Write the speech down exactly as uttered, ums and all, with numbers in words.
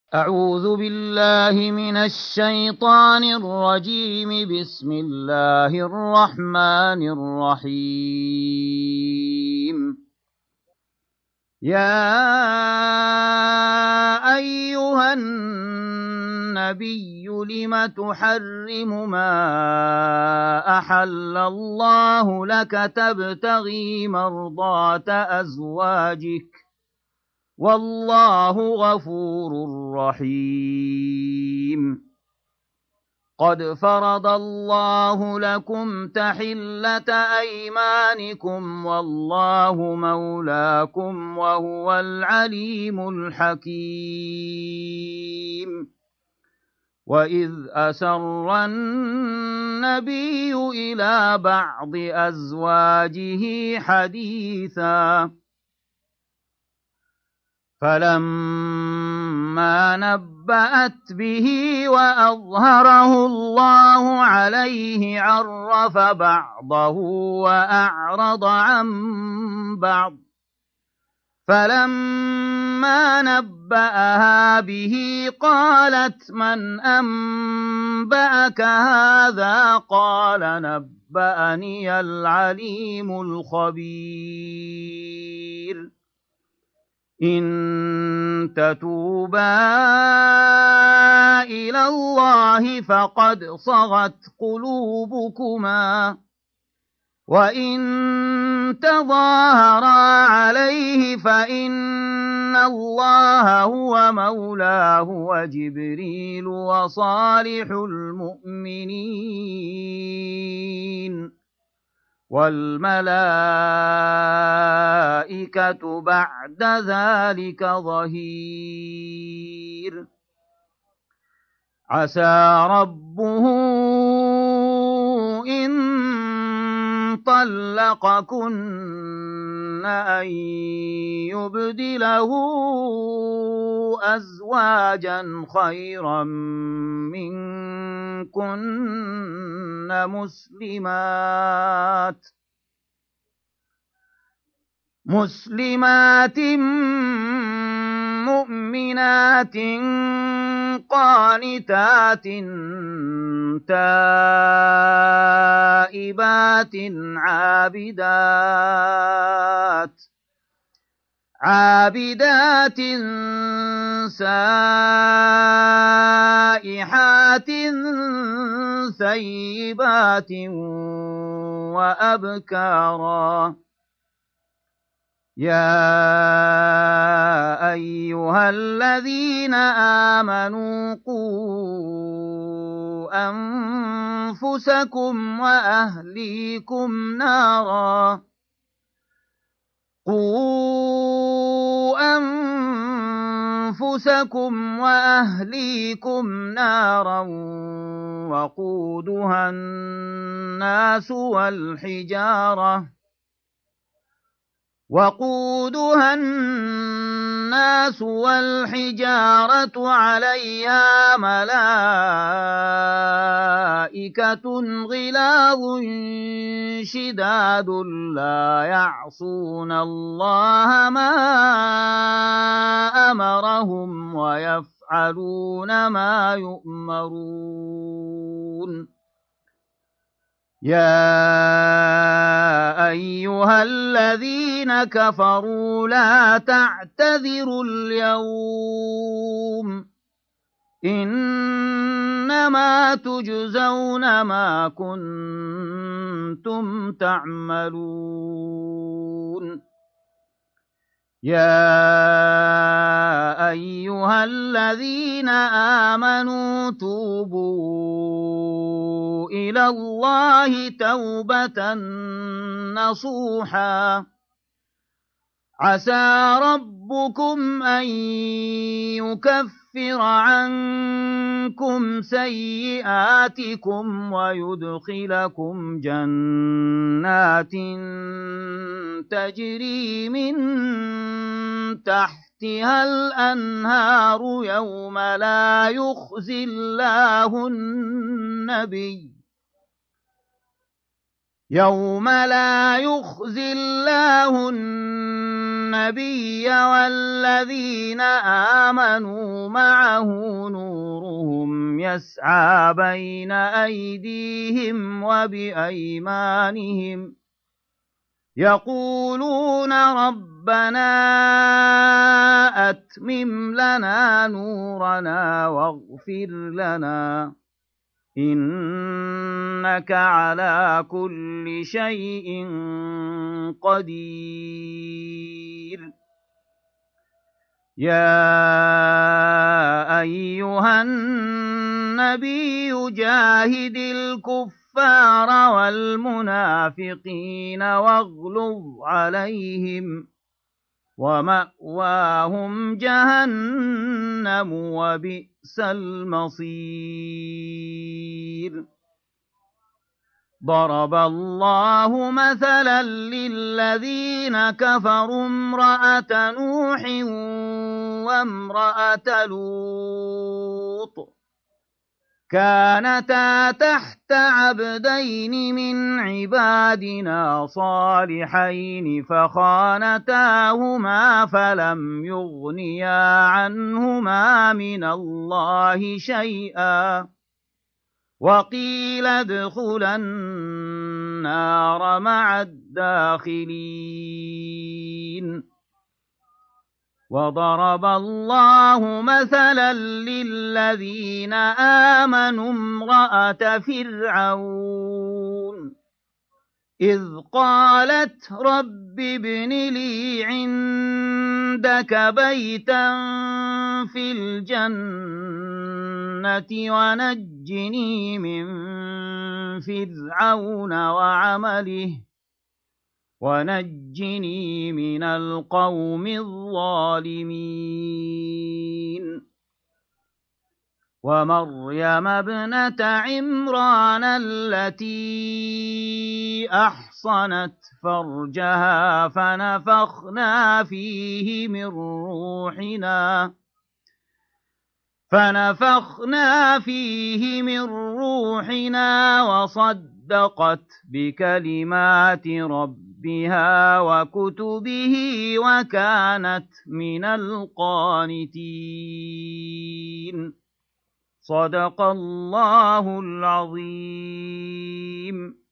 أعوذ بالله من الشيطان الرجيم. بسم الله الرحمن الرحيم. يا أيها النبي لم تحرم ما أحل الله لك تبتغي مرضات أزواجك والله غفور رحيم. قد فرض الله لكم تحلة أيمانكم والله مولاكم وهو العليم الحكيم. وإذ أسر النبي إلى بعض أزواجه حديثا فلما نبأت به وأظهره الله عليه عرف بعضه وأعرض عن بعض، فلما نبأها به قالت من أنبأك هذا؟ قال نبأني العليم الخبير. إن تتوبا إلى الله فقد صغت قلوبكما، وإن تظاهرا عليه فإن الله هو مولاه وجبريل وصالح المؤمنين والملائكة بعد ذلك ظهير. عسى ربه إن طلقكن أن يبدله أزواجا خيرا منكن مسلمات مسلمات مؤمنات قانتات تائبات عابدات عابدات سائحات ثيبات وأبكارا. يا أيها الذين آمنوا قوا أنفسكم وأهليكم نارا قوا أنفسكم وأهليكم نارا وقودها الناس والحجارة وقودها الناس والحجارة عليها ملائكة غلاظ شداد لا يعصون الله ما أمرهم ويفعلون ما يؤمرون. يا أيها الذين كفروا لا تعتذروا اليوم إنما تجزون ما كنتم تعملون. يا أيها الذين آمنوا توبوا إلى الله توبة نصوحا عسى ربكم أن يكفر عنكم سيئاتكم ويدخلكم جنات تجري من تحتها الأنهار يوم لا يخزي الله النبي يوم لا يخزي الله النبي النبي والذين آمنوا معه نورهم يسعى بين أيديهم وبأيمانهم يقولون ربنا أتمم لنا نورنا واغفر لنا إنك على كل شيء قدير. يا أيها النبي جاهد الكفار والمنافقين واغلظ عليهم ومأواهم جهنم وبئس المصير. ضرب الله مثلا للذين كفروا امرأة نوح وامرأة لوط كانتا تحت عبدين من عبادنا صالحين فخانتاهما فلم يغنيا عنهما من الله شيئا وقيل ادخلا النار مع الداخلين. وضرب الله مثلا للذين آمنوا امرأة فرعون إذ قالت رب ابن لي عندك بيتا في الجنة ونجني من فرعون وعمله ونجني من القوم الظالمين. ومريم ابنة عمران التي أحصنت فرجها فنفخنا فيه من روحنا فنفخنا فيه من روحنا وصدقت بكلمات ربها وكتبه وكانت من القانتين. صدق الله العظيم.